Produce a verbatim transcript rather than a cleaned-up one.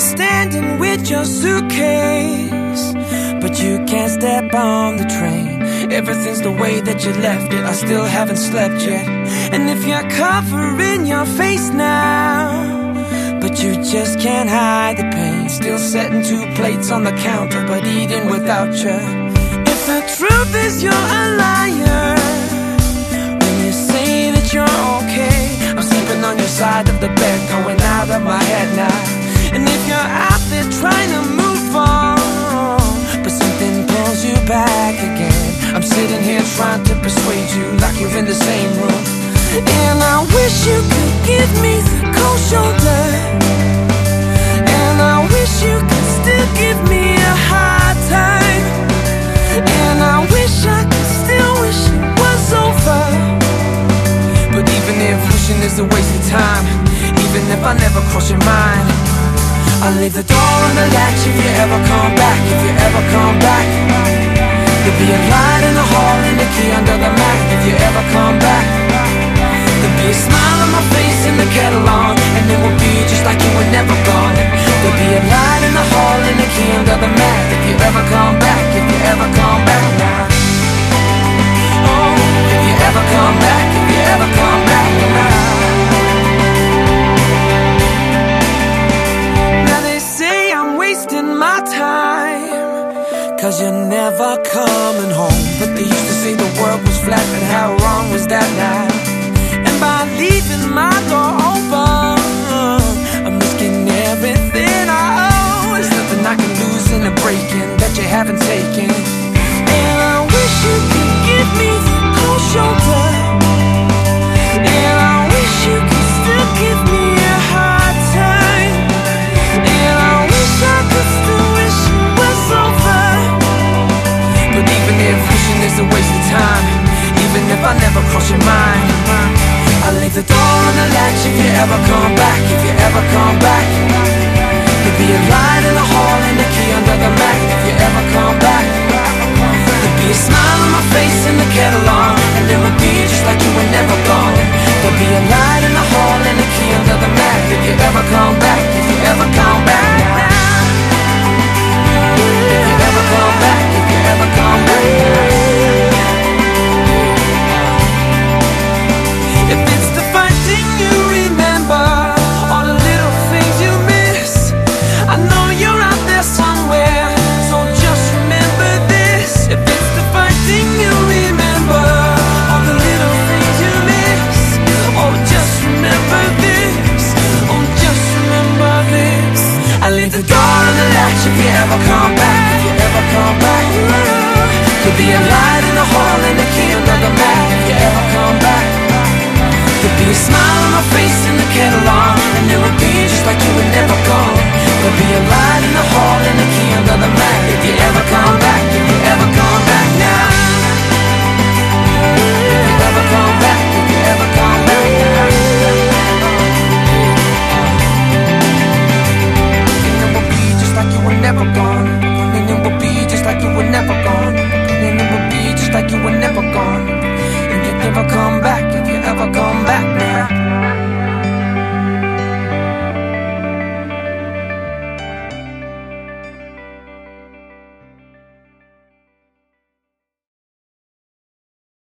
standing with your suitcase, but you can't step on the train. Everything's the way that you left it. I still haven't slept yet. And if you're covering your face now, but you just can't hide the pain, still setting two plates on the counter, but eating without you. If the truth is you're a liar when you say that you're okay, I'm sleeping on your side of the bed, going out of my head now. And if you're out there trying to move on, but something pulls you back again, I'm sitting here trying to persuade you like you're in the same room. And I wish you could give me the cold shoulder, and I wish you could still give me a hard time, and I wish I could still wish it was over. But even if wishing is a waste of time, even if I never cross your mind, I'll leave the door on the latch if you ever come back, if you ever come back. There'll be a light in the hall and a key under the mat if you ever come back. There'll be a smile on my face and the kettle on, and it will be just like you were never gone. There'll be a light in the hall and a key under the mat if you ever come back, if you ever come back now. Oh, if you ever come back, if you ever come back now. Now they say I'm wasting my time, cause you're never coming home. But they used to say the world was flat, but how wrong was that now? And by leaving my door open, I'm risking everything I owe. There's nothing I can lose in a break-in that you haven't taken. And I wish you could give me the cold shoulder, and I wish you could still give me a hard time, and I wish I could still wish it was over. But even if wishing is a waste of time, even if I never cross your mind, I'll leave the door on the latch if you ever come back, if you ever come back. There'll be a light in the hall and a key under the mat if you ever come back. There'll be a smile on my face and the kettle on, and it will be just like you were never gone. There'll be a light in the hall and a key under the mat if you ever come back, if you ever come back now. If you ever come back, if you ever come back now. If it's the fine thing you remember, all the little things you miss, I know you're out there somewhere, so just remember this. If it's the fine thing you remember, all the little things you miss, oh just remember this, oh just remember this. I leave the door on the latch if you ever come back, if you ever come back. There'll be a light in the hall and a key under the mat if you ever come back. There'll be a smile on my face and the kettle on, and it will be just like you were never gone. There'll be a light in the hall and a key under the mat if you ever come